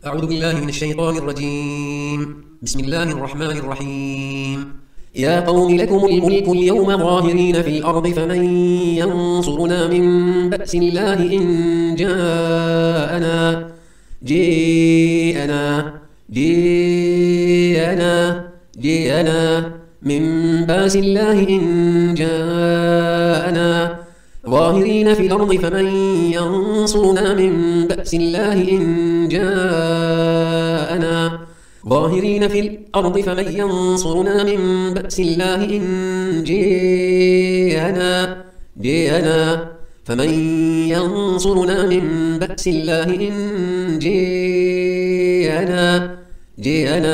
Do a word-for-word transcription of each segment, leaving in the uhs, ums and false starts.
أعوذ بالله من الشيطان الرجيم. بسم الله الرحمن الرحيم. يا قوم لكم الملك اليوم ظاهرين في الأرض فمن ينصرنا من بأس الله إن جاءنا جيءنا جيءنا جيءنا من بأس الله إن جاءنا ظاهرين في الأرض فمن ينصرنا من بأس الله إن جاءنا ظاهرين في الأرض فمن ينصرنا من بأس الله إن جاءنا جاءنا فمن ينصرنا من بأس الله إن جاءنا جاءنا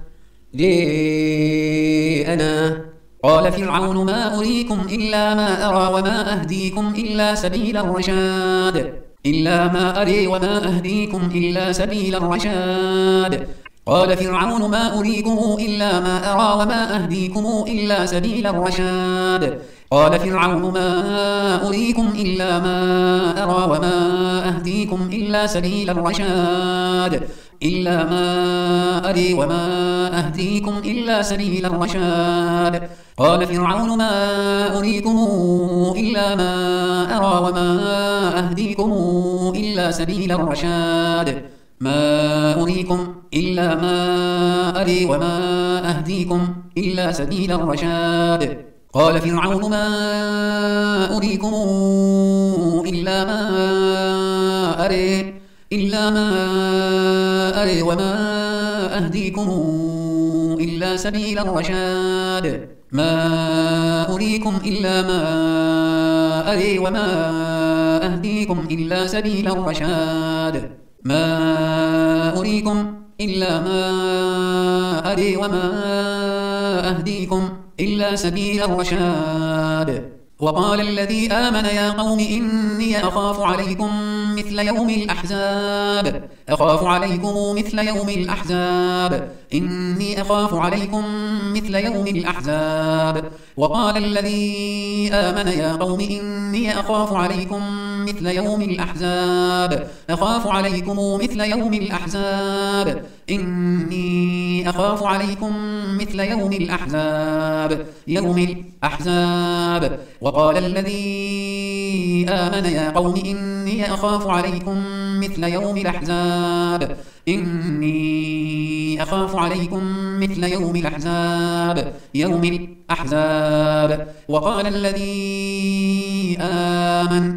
جاءنا قال فرعون ما أريكم إلا ما أرى وما أهديكم إلا سبيل الرشاد إلا ما أري وما أهديكم إلا سبيل الرشاد قال فرعون ما أريكم إلا ما أرى وما أهديكم إلا سبيل الرشاد قال فرعون ما أريكم إلا ما أرى وما أهديكم إلا سبيل الرشاد إلا ما أري وما أهديكم إلا سبيل الرشاد قال فرعون ما أريكم إلا ما أرى وما أهديكم إلا سبيل الرشاد ما أريكم إلا ما أري وما أهديكم إلا سبيل الرشاد قال فرعون ما أريكم إلا ما أري إلا ما أري وما أهديكم إلا سبيل الرشاد ما أريكم إلا ما أري وما أهديكم إلا سبيل الرشاد ما أريكم إلا ما أري وما أهديكم إلا سبيل الرشاد وقال الذي آمن يا قوم إني أخاف عليكم مثل يوم الأحزاب أخاف عليكم مثل يوم الأحزاب إني أخاف عليكم مثل يوم الأحزاب وقال الذي آمن يا قوم إني أخاف عليكم مثل يوم الأحزاب أخاف عليكم مثل يوم الأحزاب إني أخاف عليكم مثل يوم الأحزاب يوم الأحزاب وقال الذي آمن يا قوم إني أخاف عليكم مثل يوم الأحزاب إني أخاف عليكم مثل يوم الأحزاب يوم الأحزاب وقال الذي آمن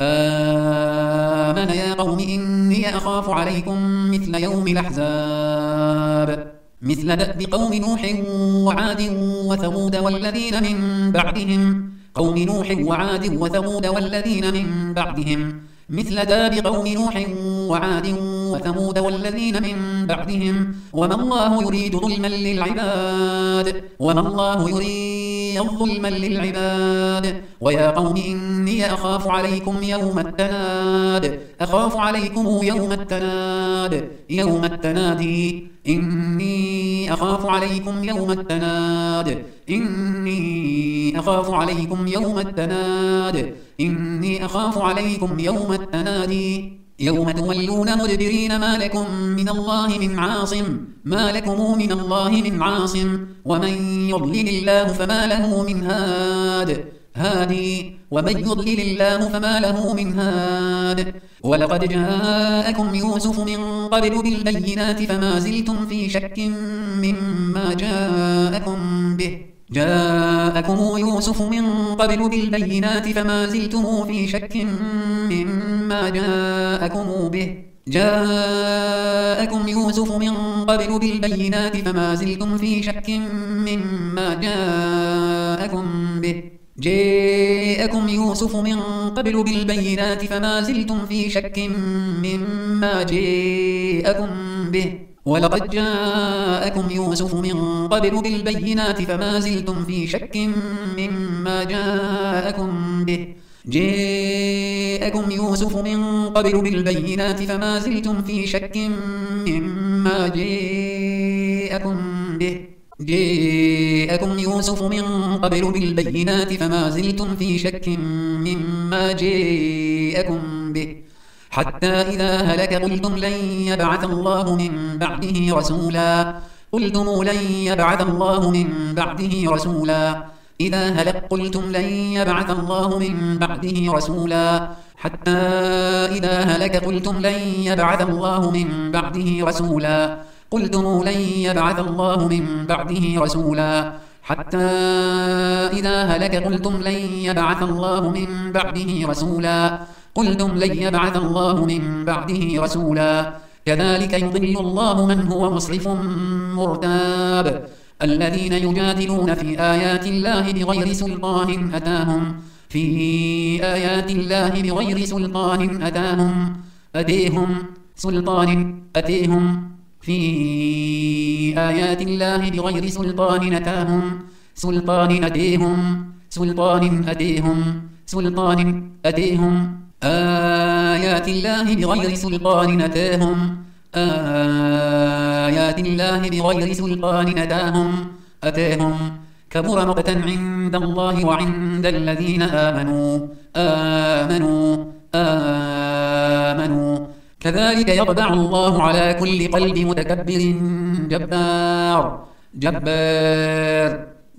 آمن يا قوم إني أخاف عليكم مثل يوم الأحزاب مثل دأب قوم نوح وعاد وثمود والذين من بعدهم قوم نوح وعاد وثمود والذين من بعدهم مثل داب قوم نوح وعاد وثمود والذين من بعدهم وما الله يريد ظلما للعباد وما الله يريد ظلما للعباد ويا قوم إني أخاف عليكم يوم التناد أخاف عليكم يوم التناد يوم التنادي إني أخاف عليكم يوم التناد إني أخاف عليكم يوم التناد إني أخاف عليكم يوم التنادي يوم تولون مدبرين ما لكم من الله من عاصم ما لكم من الله من عاصم ومن يضلل الله فما له من هاد هادي ومن يضلل الله فما له من هاد ولقد جاءكم يوسف من قبل بالبينات فما زلتم في شك مما جاءكم به جاءكم يوسف من قبل بالبينات فما زلتم في شك مما جاءكم به جاءكم يوسف من قبل بالبينات فما زلتم في شك مما جاءكم به جاءكم يوسف من قبل بالبينات فما زلتم في شك مما جاءكم به ولقد جاءكم يوسف من قبل بالبينات فما زلتم في شك مما جاءكم به جاءكم يوسف من قبل بالبينات فما زلتم في شك مما جاءكم به جاءكم يوسف من قبل بالبينات فما زلتم في شك مما جاءكم به حتى إذا هلك قلتم لن يبعث الله من بعده رسولا قلتم لن يبعث الله من بعده رسولا إذا هلك قلتم لن يبعث الله من بعده رسولا حتى إذا هلك قلتم لن يبعث الله من بعده رسولا قلتم لن يبعث الله من بعده رسولا حتى إذا هلك قلتم لن يبعث الله من بعده رسولا قلتم لن يبعث الله من بعده رسولا كذلك يضل الله من هو مسرف مرتاب الذين يجادلون في آيات الله بغير سلطان أتاهم في آيات الله بغير سلطان أتاهم أتيهم سلطان أتيهم في آيات الله بغير سلطان أتاهم سلطان أتيهم سلطان أتيهم سلطان أتيهم آيات الله بغير سلطان أتاهم آيات الله بغير سلطان أتاهم أتاهم كبر مقتا عند الله وعند الذين آمنوا آمنوا آمنوا كذلك يطبع الله على كل قلب متكبر جبار جبار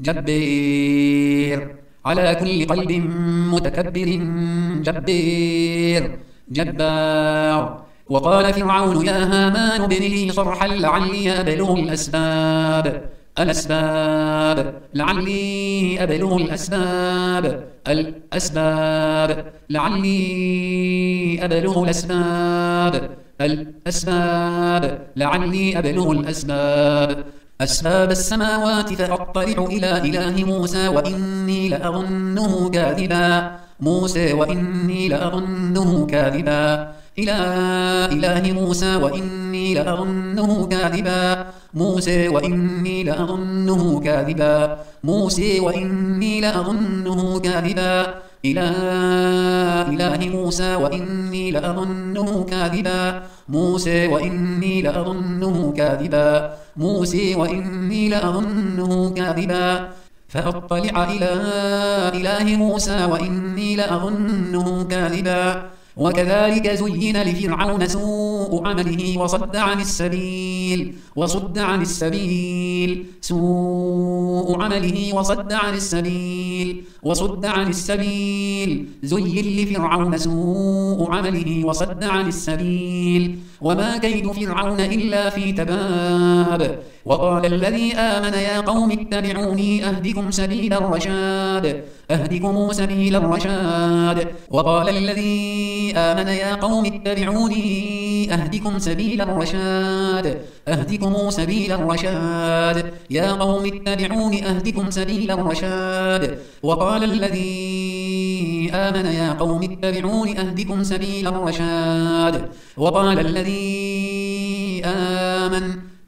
جبار على كل قلب متكبر جبار جبار وقال فرعون يا هامان ابن لي صرحا لعلي أبلغ الأسباب الأسباب لعلي أبلغ الأسباب الأسباب لعلي أبلغ الأسباب الأسباب لعلي أبلغ الأسباب أسباب السماوات فأطلع إلى إله موسى وإني لأظنه كاذبا موسى وإني لأظنه كاذبا إلى إله موسى وإني لأظنه كاذبا موسى وإني لأظنه كاذبا موسى وإني لأظنه كاذبا إلى إله موسى وإني لأظنه كاذبا موسى وإني لأظنه كاذبا موسى وإني لأظنه كاذبا فأطلع إلى إله موسى وإني لأظنه كاذبا وكذلك زين لفرعون سوء عمله وصد عن السبيل وصد عن السبيل سوء عمله وصد عن السبيل وصد عن السبيل زين لفرعون سوء عمله وصد عن السبيل وما كيد فرعون إلا في تباب وقال الذي آمن يا قوم اتبعوني أهدكم سبيل الرشاد أهدكم سبيل الرشاد وقال الذي آمن يا قوم اتبعوني أهدكم سبيل الرشاد أهدكم سبيل الرشاد يا قوم اتبعوني أهدكم سبيل الرشاد وقال الذي آمن يا قوم اتبعوني أهدكم سبيل الرشاد وقال الذي آمن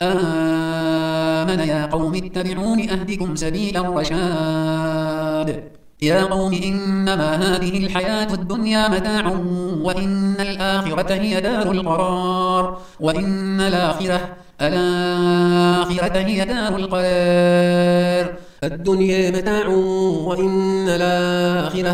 آمن يا قوم اتبعوني أهدكم سبيل الرشاد يا قوم إنما هذه الحياة الدنيا متاع وإن الآخرة هي دار القرار وإن الآخرة الآخرة هي دار القرار الدنيا متاع وإن الآخرة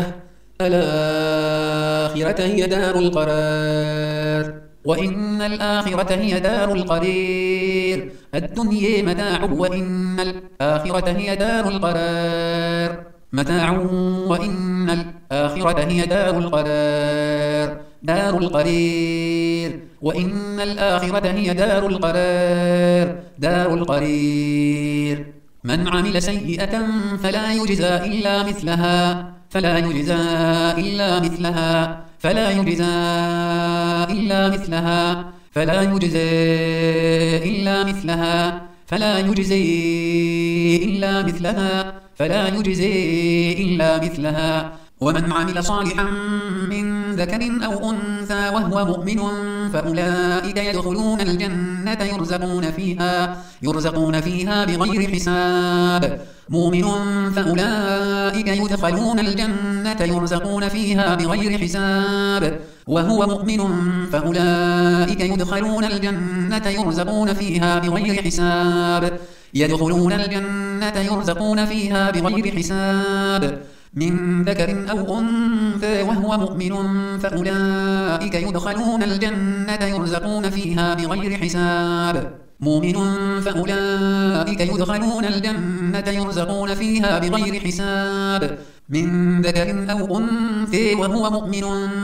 الآخرة هي دار القرار وإن الآخرة هي دار القرار الدنيا متاع وإن الآخرة هي دار القرار متاع وإن الآخرة هي دار القرار دار القرار وإن الآخرة هي دار القرار دار القرار من عمل سيئة فلا يجزى إلا مثلها فلا يجزى إلا مثلها فلا يجزى إلا مثلها فلا يجزى إلا مثلها فلا يجزي إلا مثلها فلا يجزي إلا مثلها ومن عمل صالحا من ذكر أو أنثى وهو مؤمن فأولئك يدخلون الجنة يرزقون فيها يرزقون فيها بغير حساب مؤمن فأولئك يدخلون الجنة يرزقون فيها بغير حساب وهو مؤمن فأولئك يدخلون الجنة يرزقون فيها بغير حساب يدخلون الجنة يرزقون فيها بغير حساب من ذكر أو أنثى وهو مؤمن فأولئك يدخلون الجنة يرزقون فيها بغير حساب مؤمن فأولئك يدخلون الجنة يرزقون فيها بغير حساب من ذكر أو أنثى وهو مؤمن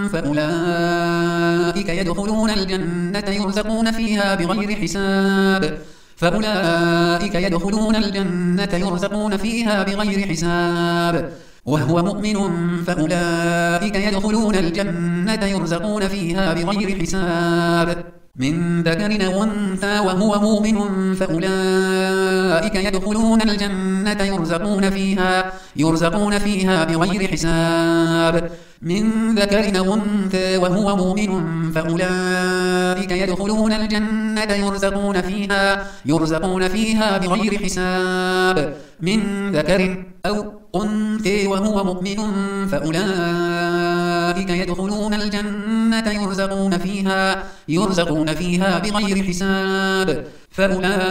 فأولئك يدخلون الجنة يرزقون فيها بغير حساب فأولئك يدخلون الجنة يرزقون فيها بغير حساب وهو مؤمن فأولئك يدخلون الجنة يرزقون فيها بغير حساب من ذكر أو أنثى وهو مؤمن فأولئك يدخلون الجنة يرزقون فيها يرزقون فيها بغير حساب من ذكر أو أنثى وهو مؤمن فأولئك يدخلون الجنة يرزقون فيها يرزقون فيها بغير حساب من ذكر أو أنثى وهو مؤمن فأولئك يدخلون الجنة يرزقون فيها يرزقون فيها بغير حساب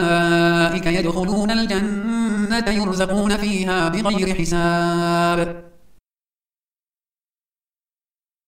فأولئك يدخلون الجنة يرزقون فيها بغير حساب